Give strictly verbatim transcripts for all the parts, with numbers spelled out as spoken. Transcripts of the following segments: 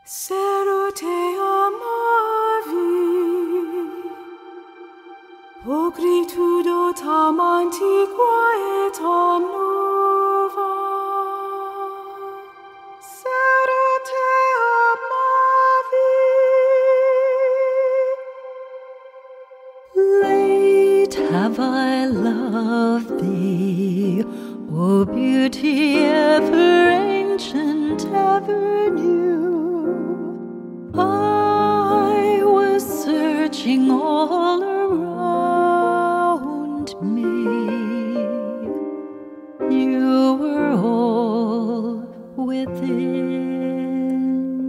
Zero te amavi, pocritudo tam antiqua et tam nova. Zero te amavi. Late have I loved thee, O beauty ever ancient, ever new. I was searching all around me. You were all within.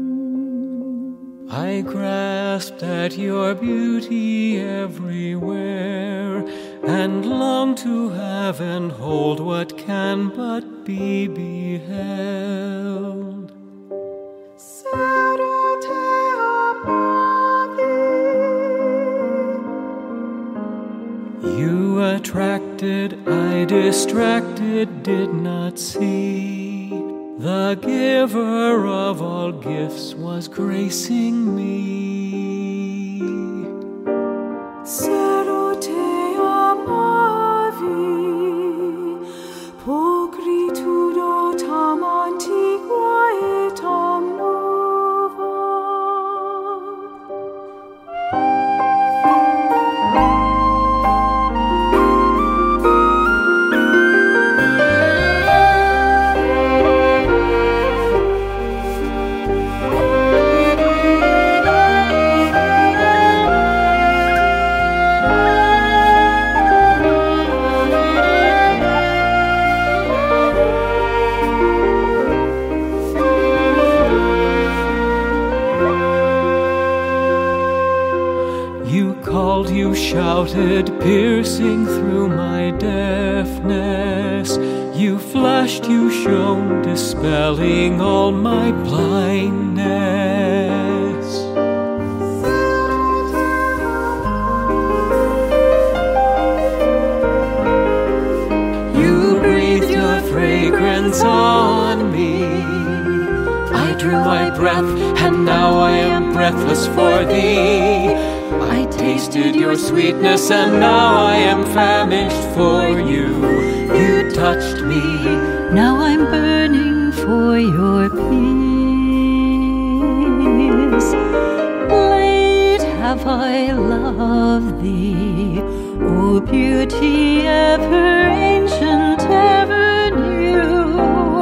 I grasped at your beauty everywhere, and long to have and hold what can but be beheld. Zero te amavi. You attracted, I distracted, did not see. The giver of all gifts was gracing me. Zero te amavi, pocritudo tam antiqua et tam nova. You called, you shouted, piercing through my deafness. You flashed, you shone, dispelling all my blindness. You breathed your fragrance on me. I drew my breath, and now I am breathless for thee. I tasted your sweetness, and now I am famished for you. You touched me, Now I'm burning for your peace. Late have I loved thee, O beauty ever ancient, ever new.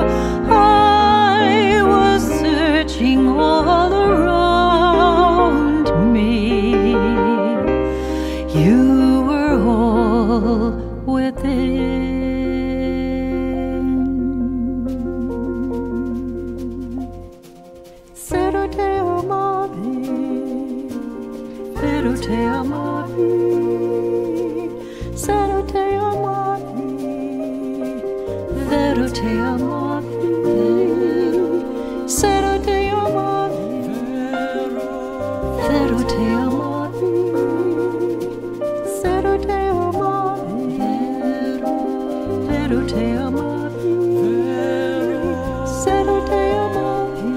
I was searching all around me. You were all within. Zero te amavi, zero te amavi, zero te amavi, zero te amavi, zero te amavi, zero te amavi, zero te amavi, zero te amavi, zero te amavi,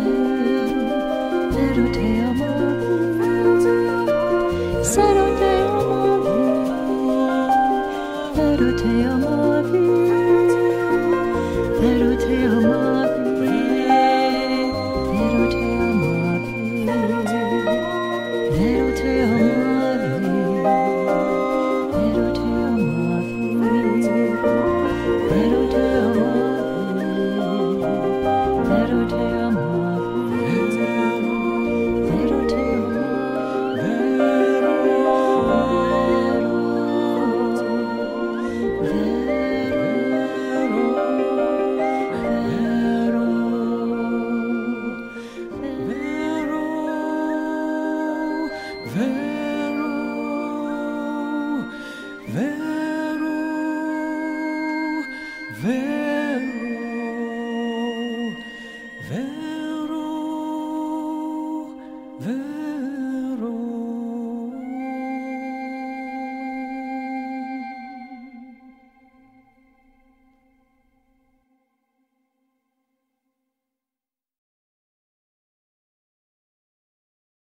zero te amavi, zero te amavi, zero te amavi, zero te amavi, zero te amavi, zero te amavi, zero te amavi, zero te amavi, zero te amavi.